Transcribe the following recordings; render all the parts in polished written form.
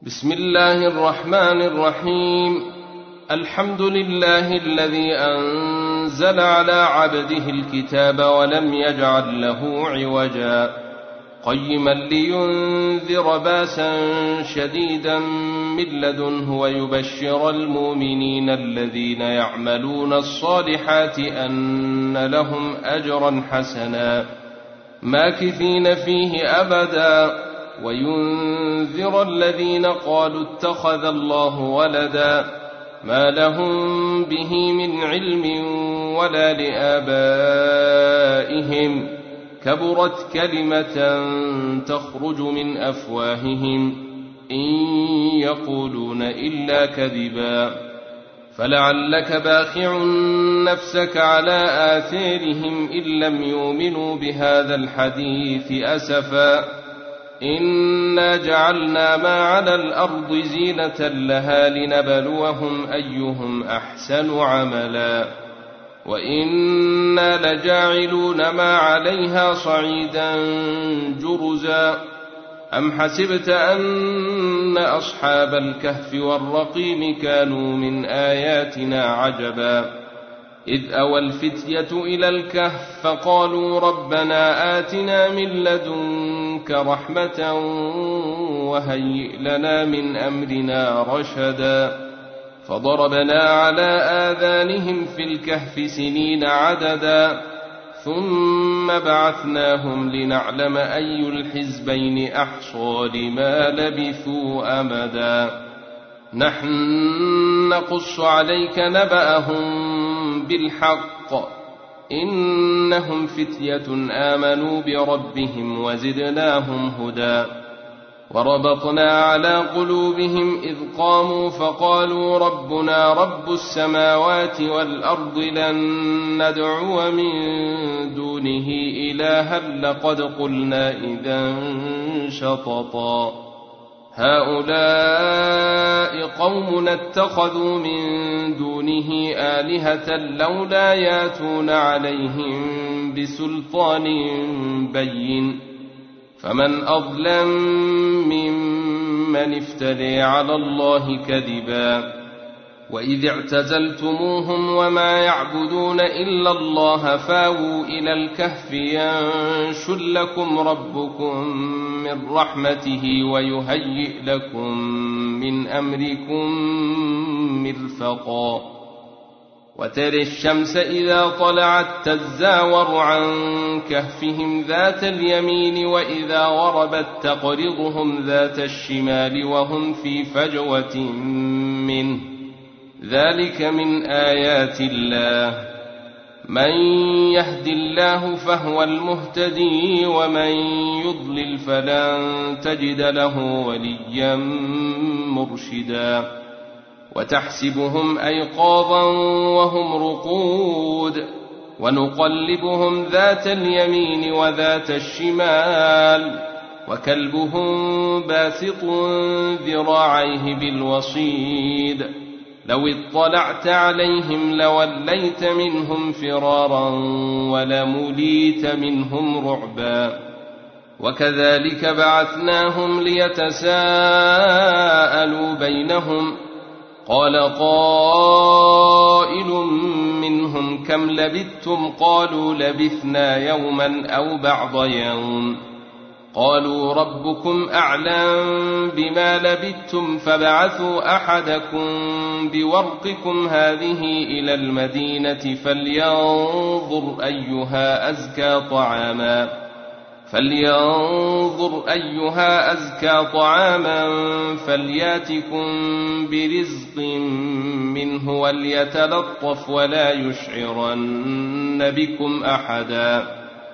بسم الله الرحمن الرحيم. الحمد لله الذي أنزل على عبده الكتاب ولم يجعل له عوجا قيما لينذر باسا شديدا من لدنه ويبشر المؤمنين الذين يعملون الصالحات أن لهم أجرا حسنا ماكثين فيه أبدا وينذر الذين قالوا اتخذ الله ولدا ما لهم به من علم ولا لآبائهم كبرت كلمة تخرج من أفواههم إن يقولون إلا كذبا فلعلك باخع نفسك على آثارهم إن لم يؤمنوا بهذا الحديث أسفا إنا جعلنا ما على الأرض زينة لها لنبلوهم أيهم أحسن عملا وإنا لجاعلون ما عليها صعيدا جرزا أم حسبت أن أصحاب الكهف والرقيم كانوا من آياتنا عجبا إذ أوى الفتية إلى الكهف فقالوا ربنا آتنا من لدنك رحمة وهيئ لنا من أمرنا رشدا فضربنا على آذانهم في الكهف سنين عددا ثم بعثناهم لنعلم أي الحزبين أحصى لما لبثوا أمدا نحن نقص عليك نبأهم بالحق إنهم فتية آمنوا بربهم وزدناهم هدى وربطنا على قلوبهم إذ قاموا فقالوا ربنا رب السماوات والأرض لن ندعو من دونه إلها لقد قلنا إذا شططا هؤلاء قومنا اتخذوا من دونه آلهة لولا ياتون عليهم بسلطان بين فمن أظلم ممن افترى على الله كذبا وإذ اعتزلتموهم وما يعبدون إلا الله فاووا إلى الكهف ينشر لكم ربكم من رحمته ويهيئ لكم من أمركم مرفقا وترى الشمس إذا طلعت تزاور عن كهفهم ذات اليمين وإذا غربت تقرضهم ذات الشمال وهم في فجوة منه ذلك من آيات الله من يهد الله فهو المهتدي ومن يضلل فلن تجد له وليا مرشدا وتحسبهم أيقاظا وهم رقود ونقلبهم ذات اليمين وذات الشمال وكلبهم باسط ذراعيه بالوصيد لو اطلعت عليهم لوليت منهم فرارا ولمليت منهم رعبا وكذلك بعثناهم ليتساءلوا بينهم قال قائل منهم كم لبثتم قالوا لبثنا يوما أو بعض يوم قالوا ربكم أعلم بما لبثتم فبعثوا أحدكم بورقكم هذه إلى المدينة فلينظر أيها أزكى طعاما فلياتكم برزق منه وليتلطف ولا يشعرن بكم أحدا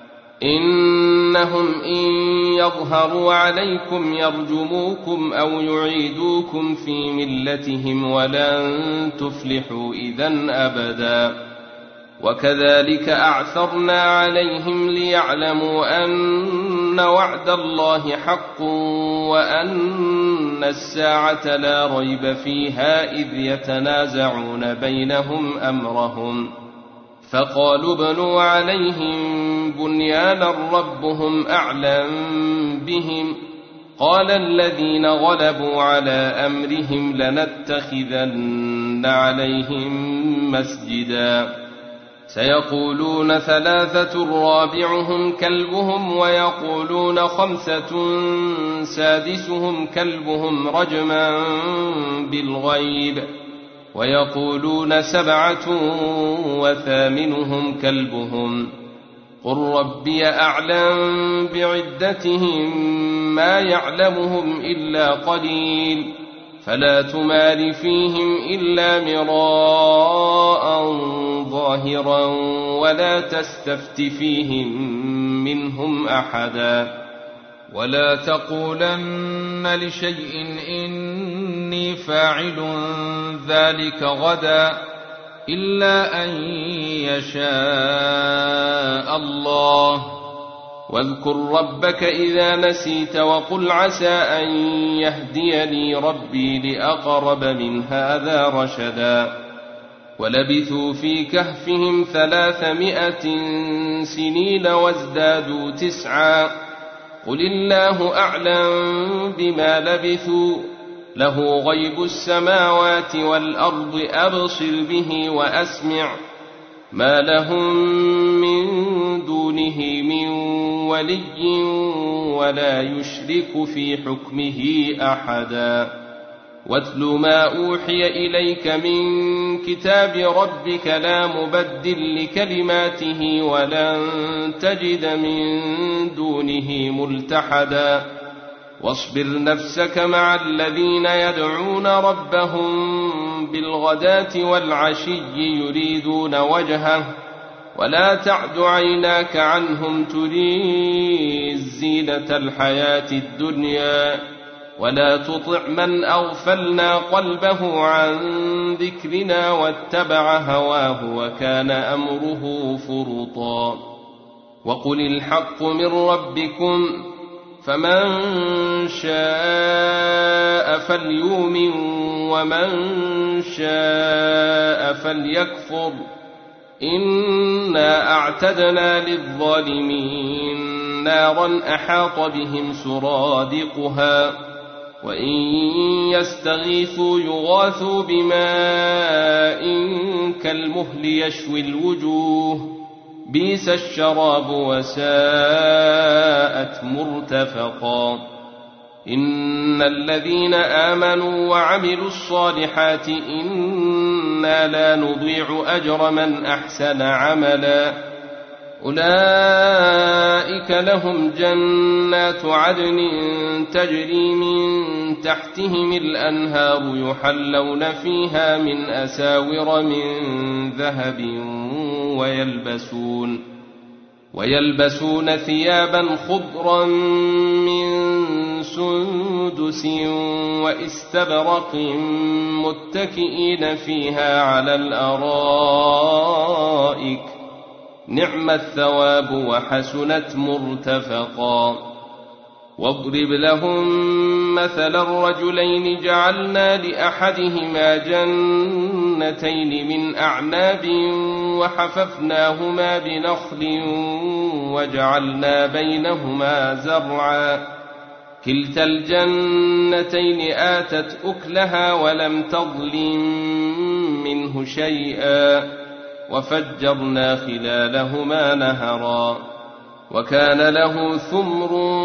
إنهم إن يظهروا عليكم يرجموكم أو يعيدوكم في ملتهم ولن تفلحوا إذن أبدا وكذلك أعثرنا عليهم ليعلموا أن وعد الله حق وأن الساعة لا ريب فيها إذ يتنازعون بينهم أمرهم فقالوا ابنوا عليهم بنيانا ربهم أعلم بهم قال الذين غلبوا على أمرهم لنتخذن عليهم مسجدا سيقولون 3 رابعهم كلبهم ويقولون 5 سادسهم كلبهم رجما بالغيب ويقولون 7 وثامنهم كلبهم قل ربي أعلم بعدتهم ما يعلمهم إلا قليل فلا تمار فيهم إلا مراء ظاهرا ولا تستفت فيهم منهم أحدا ولا تقولن لشيء إني فاعل ذلك غدا إلا أن يشاء الله واذكر ربك إذا نسيت وقل عسى أن يهديني ربي لأقرب من هذا رشدا ولبثوا في كهفهم 300 سنين وازدادوا 9 قل الله أعلم بما لبثوا له غيب السماوات والأرض أبصر به وأسمع ما لهم من دونه من ولي ولا يشرك في حكمه أحدا واتل ما أوحي إليك من كتاب ربك لا مبدل لكلماته ولن تجد من دونه ملتحدا واصبر نفسك مع الذين يدعون ربهم بالغداة والعشي يريدون وجهه ولا تعد عيناك عنهم تريد زينة الحياة الدنيا ولا تطع من أغفلنا قلبه عن ذكرنا واتبع هواه وكان أمره فرطا وقل الحق من ربكم فمن شاء فليؤمن ومن شاء فليكفر إنا أعتدنا للظالمين نارا أحاط بهم سرادقها وإن يستغيثوا يغاثوا بماء كالمهل يشوي الوجوه بئس الشراب وساءت مرتفقا إن الذين آمنوا وعملوا الصالحات إنا لا نضيع أجر من أحسن عملا أولئك لهم جنات عدن تجري من تحتهم الأنهار يحلون فيها من أساور من ذهب ويلبسون ثيابا خضرا من سندس واستبرق متكئين فيها على الأرائك نعم الثواب وحسنت مرتفقا واضرب لهم مثل الرجلين جعلنا لأحدهما جنتين من أعناب وحففناهما بنخل وجعلنا بينهما زرعا كلتا الجنتين آتت أكلها ولم تظلم منه شيئا وفجرنا خلالهما نهرا وكان له ثمر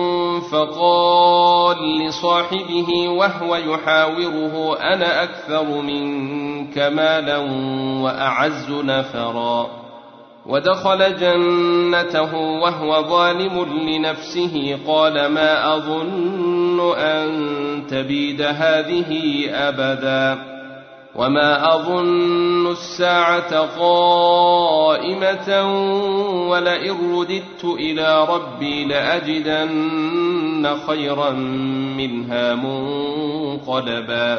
فقال لصاحبه وهو يحاوره أنا أكثر منك مالا وأعز نفرا ودخل جنته وهو ظالم لنفسه قال ما أظن أن تبيد هذه أبدا وما أظن الساعة قائمة ولئن رددت إلى ربي لأجدن خيرا منها منقلبا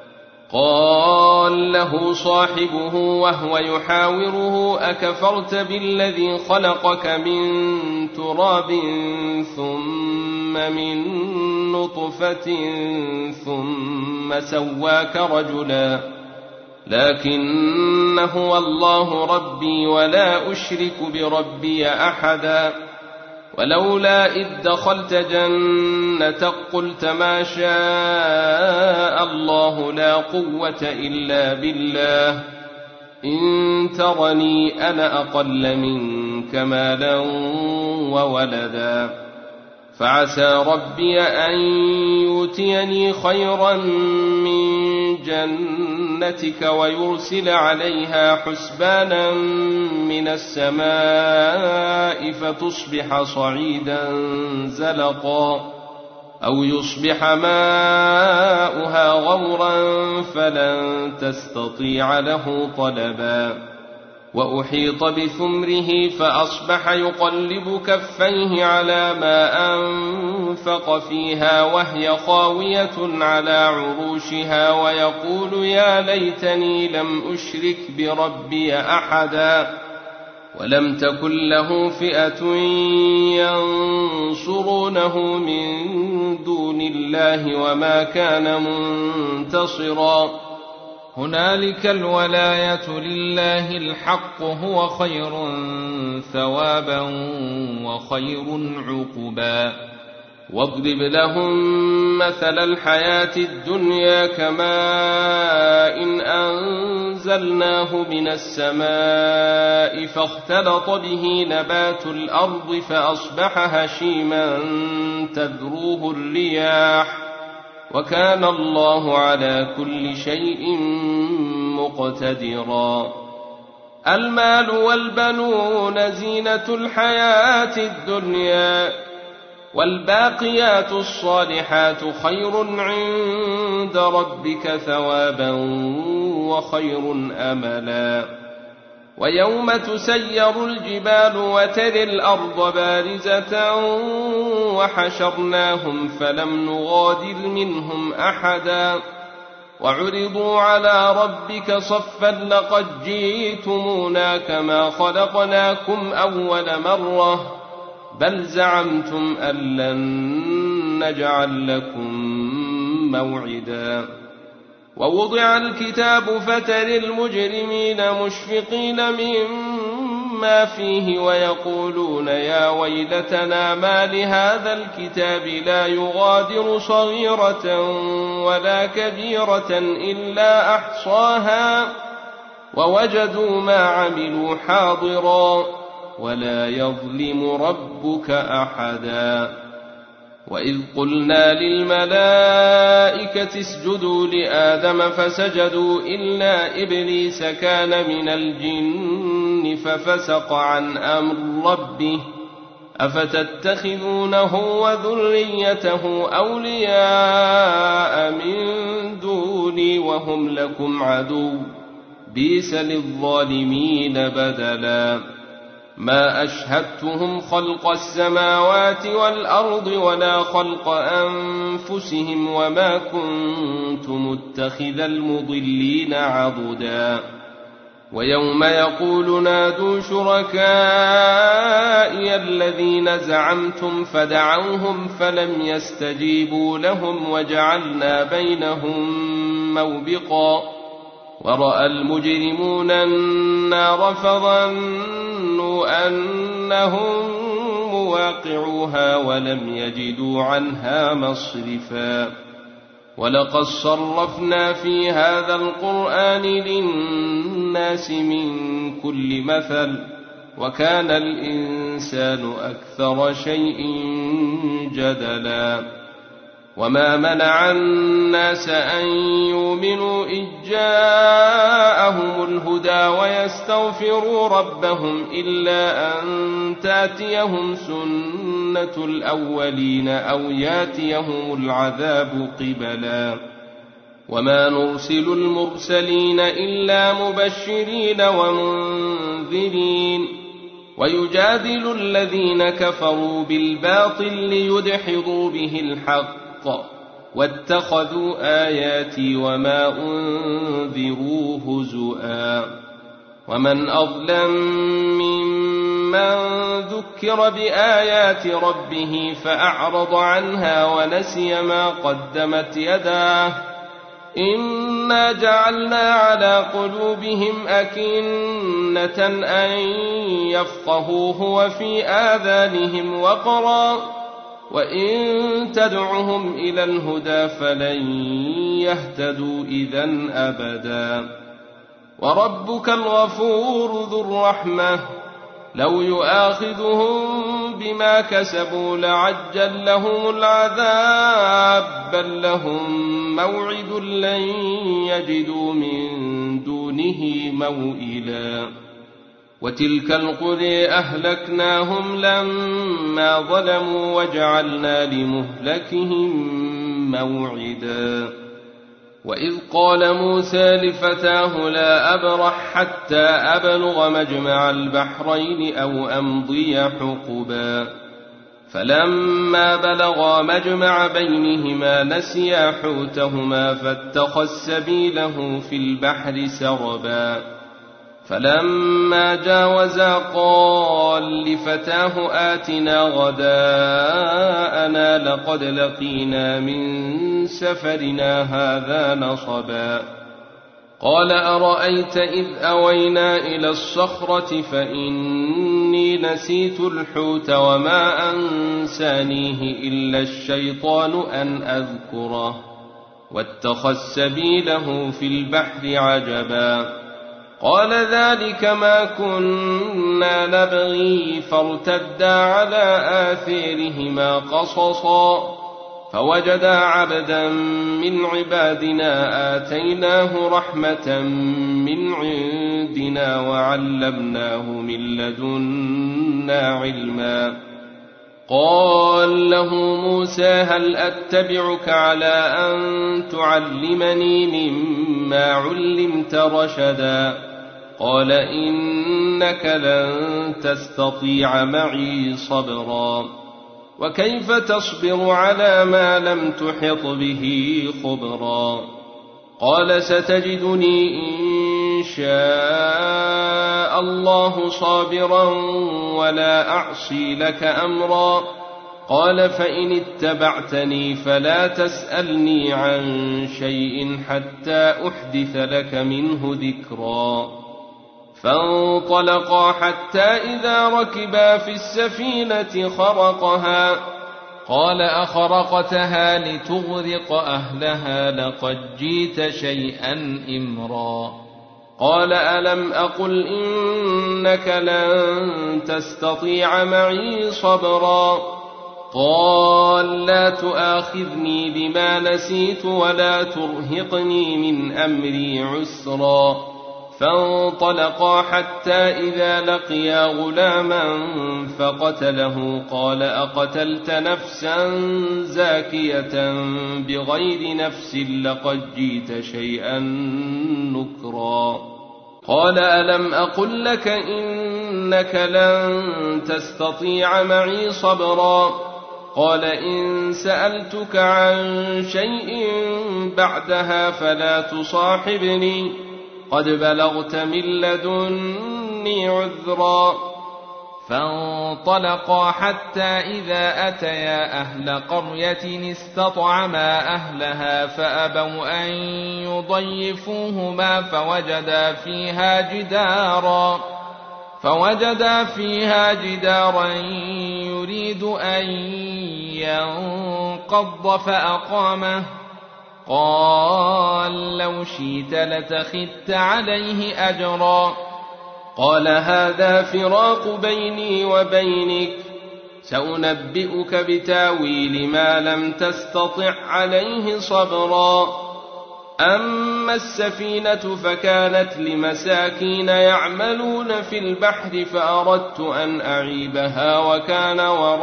قال له صاحبه وهو يحاوره أكفرت بالذي خلقك من تراب ثم من نطفة ثم سواك رجلا لكن هو الله ربي ولا أشرك بربي أحدا ولولا إذ دخلت جنتك قلت ما شاء الله لا قوة إلا بالله إن ترني أنا أقل منك مالا وولدا فعسى ربي أن يؤتيني خيرا من جنتك ويرسل عليها حسبانا من السماء فتصبح صعيدا زلقا أو يصبح ماؤها غورا فلن تستطيع له طلبا وأحيط بثمره فأصبح يقلب كفيه على ما أنفق فيها وهي خاوية على عروشها ويقول يا ليتني لم أشرك بربي أحدا ولم تكن له فئة ينصرونه من دون الله وما كان منتصرا هنالك الولاية لله الحق هو خير ثوابا وخير عقبا واضرب لهم مثل الحياة الدنيا كماء إن أنزلناه من السماء فاختلط به نبات الأرض فأصبح هشيما تذروه الرياح وكان الله على كل شيء مقتدرا المال والبنون زينة الحياة الدنيا والباقيات الصالحات خير عند ربك ثوابا وخير أملا ويوم تسير الجبال وترى الأرض بارزة وحشرناهم فلم نغادر منهم أحدا وعرضوا على ربك صفا لقد جئتمونا كما خلقناكم أول مرة بل زعمتم أن لن نجعل لكم موعدا ووضع الكتاب فترى المجرمين مشفقين مما فيه ويقولون يا ويلتنا ما لهذا الكتاب لا يغادر صغيرة ولا كبيرة إلا أحصاها ووجدوا ما عملوا حاضرا ولا يظلم ربك أحدا وإذ قلنا للملائكة اسجدوا لآدم فسجدوا إلا إبليس كان من الجن ففسق عن أمر ربه أفتتخذونه وذريته أولياء من دوني وهم لكم عدو بئس للظالمين بدلا ما أشهدتهم خلق السماوات والأرض ولا خلق أنفسهم وما كنت متخذ المضلين عضدا ويوم يقول نادوا شركائي الذين زعمتم فدعوهم فلم يستجيبوا لهم وجعلنا بينهم موبقا ورأى المجرمون النار فظنوا أنهم مواقعوها ولم يجدوا عنها مصرفا ولقد صرفنا في هذا القرآن للناس من كل مثل وكان الإنسان أكثر شيء جدلا وما منع الناس أن يؤمنوا إذ جاءهم الهدى ويستغفروا ربهم إلا أن تأتيهم سنة الأولين أو يأتيهم العذاب قبلا وما نرسل المرسلين إلا مبشرين ومنذرين ويجادل الذين كفروا بالباطل ليدحضوا به الحق واتخذوا آياتي وما أنذروا هزؤا ومن أظلم ممن ذكر بآيات ربه فأعرض عنها ونسي ما قدمت يداه إنا جعلنا على قلوبهم أكنة أن يفقهوه وفي آذانهم وقرا وإن تدعهم إلى الهدى فلن يهتدوا إذن أبدا وربك الغفور ذو الرحمة لو يؤاخذهم بما كسبوا لعجل لهم العذاب بل لهم موعد لن يجدوا من دونه موئلا وتلك القرى أهلكناهم لما ظلموا وجعلنا لمهلكهم موعدا وإذ قال موسى لفتاه لا أبرح حتى أبلغ مجمع البحرين أو أمضي حقبا فلما بلغا مجمع بينهما نسيا حوتهما فاتخذ سبيله في البحر سربا فلما جاوزا قال لفتاه آتنا غداءنا لقد لقينا من سفرنا هذا نصبا قال أرأيت إذ أوينا إلى الصخرة فإني نسيت الحوت وما أنسانيه إلا الشيطان أن أذكره واتخذ سبيله في البحر عجبا قال ذلك ما كنا نبغي فارتدا على آثارهما قصصا فوجدا عبدا من عبادنا آتيناه رحمة من عندنا وعلمناه من لدنا علما قال له موسى هل أتبعك على أن تعلمني مما علمت رشدا قال إنك لن تستطيع معي صبرا وكيف تصبر على ما لم تحط به خبرا قال ستجدني إن شاء الله صابرا ولا أعصي لك أمرا قال فإن اتبعتني فلا تسألني عن شيء حتى أحدث لك منه ذكرا فانطلقا حتى إذا ركبا في السفينة خرقها قال أخرقتها لتغرق أهلها لقد جئت شيئا إمرا قال ألم أقل إنك لن تستطيع معي صبرا قال لا تؤاخذني بما نسيت ولا ترهقني من أمري عسرا فانطلقا حتى إذا لقيا غلاما فقتله قال أقتلت نفسا زاكية بغير نفس لقد جئت شيئا نكرا قال ألم أقل لك إنك لن تستطيع معي صبرا قال إن سألتك عن شيء بعدها فلا تصاحبني قد بلغت من لدني عذرا فانطلقا حتى إذا أتيا أهل قرية استطعما أهلها فأبوا أن يضيفوهما فوجدا فيها جدارا يريد أن ينقض فأقامه قال لو شئت لتخذت عليه أجرا قال هذا فراق بيني وبينك سأنبئك بتاويل ما لم تستطع عليه صبرا أما السفينة فكانت لمساكين يعملون في البحر فأردت أن أعيبها وكان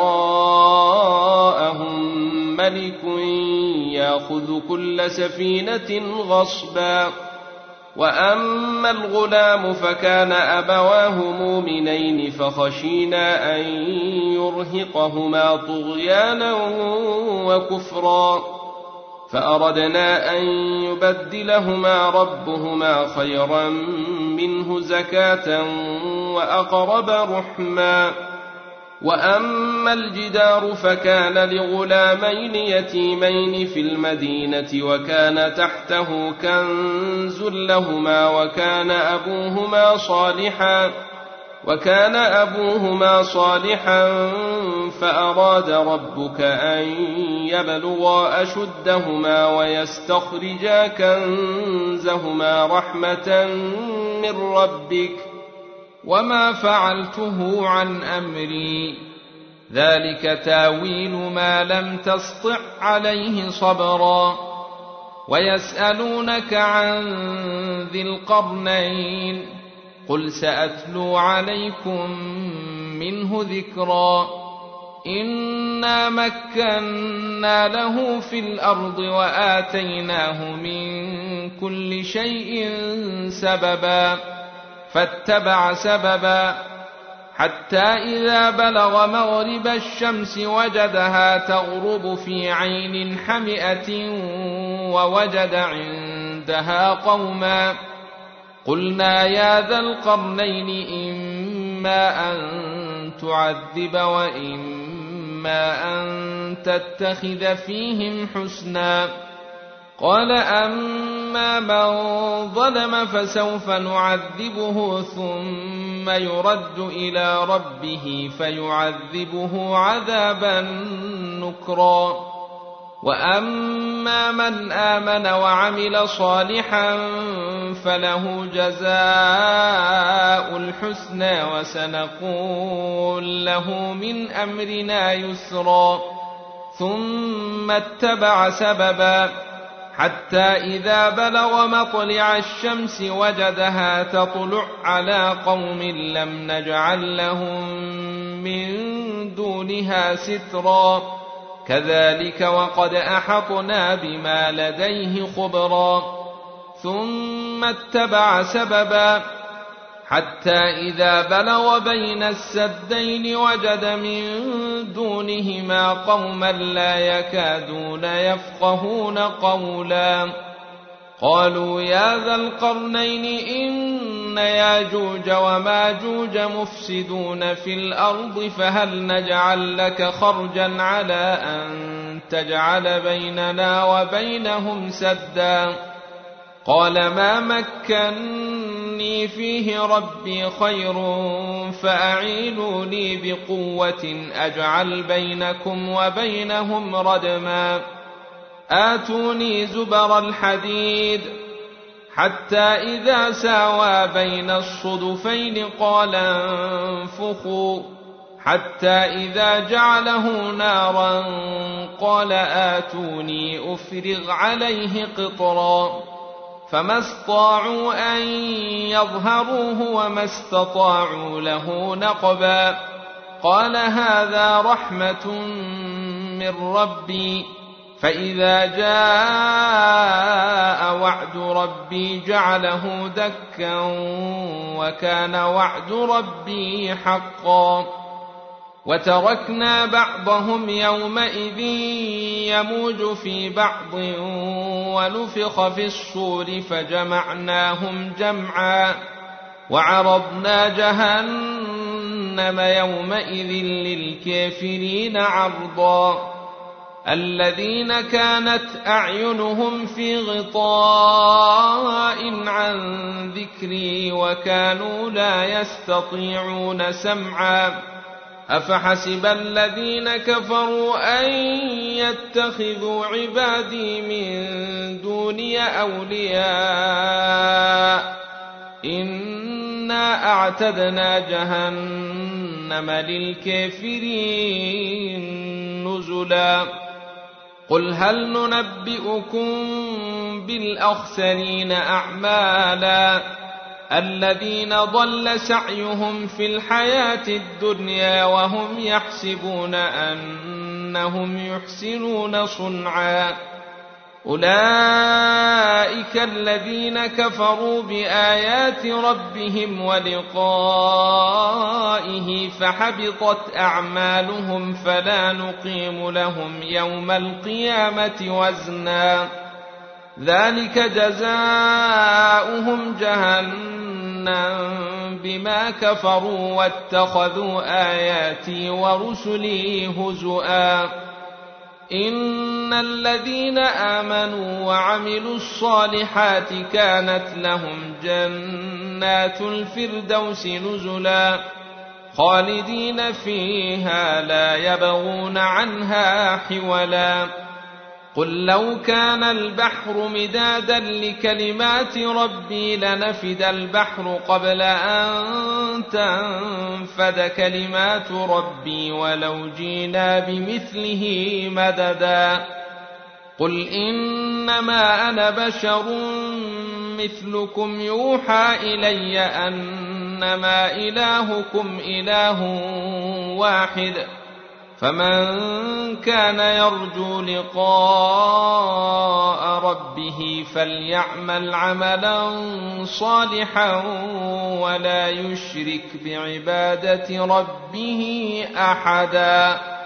وراءهم ملك يأخذ كل سفينة غصبا وأما الغلام فكان أبواه مؤمنين فخشينا أن يرهقهما طغيانا وكفرا فأردنا أن يبدلهما ربهما خيرا منه زكاة وأقرب رحما وأما الجدار فكان لغلامين يتيمين في المدينة وكان تحته كنز لهما وكان أبوهما صالحا فأراد ربك أن يبلغا أشدهما ويستخرجا كنزهما رحمة من ربك وما فعلته عن أمري ذلك تاويل ما لم تسطع عليه صبرا. ويسألونك عن ذي القرنين قل سأتلو عليكم منه ذكرا. إنا مكنا له في الأرض وآتيناه من كل شيء سببا فاتبع سببا حتى إذا بلغ مغرب الشمس وجدها تغرب في عين حمئة ووجد عندها قوما قلنا يا ذا القرنين إما أن تعذب وإما أن تتخذ فيهم حسنا. قال أما من ظلم فسوف نعذبه ثم يرد إلى ربه فيعذبه عذابا نكرا. وأما من آمن وعمل صالحا فله جزاء الحسنى وسنقول له من أمرنا يسرا. ثم اتبع سببا حتى إذا بلغ مطلع الشمس وجدها تطلع على قوم لم نجعل لهم من دونها سترا كذلك وقد أحطنا بما لديه خبرا. ثم اتبع سببا حتى إذا بلغ بين السدين وجد من دونهما قوما لا يكادون يفقهون قولا قالوا يا ذا القرنين إن ياجوج وماجوج مفسدون في الأرض فهل نجعل لك خرجا على أن تجعل بيننا وبينهم سدا. قال ما مكني فيه ربي خير فأعينوني بقوة أجعل بينكم وبينهم ردما. آتوني زبر الحديد حتى إذا ساوى بين الصدفين قال انفخوا حتى إذا جعله نارا قال آتوني أفرغ عليه قطرا. فما استطاعوا أن يظهروه وما استطاعوا له نقبا. قال هذا رحمة من ربي فإذا جاء وعد ربي جعله دكا وكان وعد ربي حقا. وتركنا بعضهم يومئذ يموج في بعض ونفخ في الصور فجمعناهم جمعا وعرضنا جهنم يومئذ للكافرين عرضا. الذين كانت أعينهم في غطاء عن ذكري وكانوا لا يستطيعون سمعا أفحسب الذين كفروا أن يتخذوا عبادي من دوني أولياء إنا أعتدنا جهنم للكافرين نزلا. قل هل ننبئكم بالأخسرين أعمالا الذين ضل سعيهم في الحياة الدنيا وهم يحسبون أنهم يحسنون صنعا. أولئك الذين كفروا بآيات ربهم ولقائه فحبطت أعمالهم فلا نقيم لهم يوم القيامة وزنا. ذلك جزاؤهم جهنم ظنا بما كفروا واتخذوا آياتي ورسلي هزؤا إن الذين آمنوا وعملوا الصالحات كانت لهم جنات الفردوس نزلا خالدين فيها لا يبغون عنها حولا قل لو كان البحر مدادا لكلمات ربي لنفد البحر قبل أن تنفد كلمات ربي ولو جينا بمثله مددا قل إنما أنا بشر مثلكم يوحى إلي أنما إلهكم إله واحد فمن كان يرجو لقاء ربه فليعمل عملا صالحا ولا يشرك بعبادة ربه أحدا.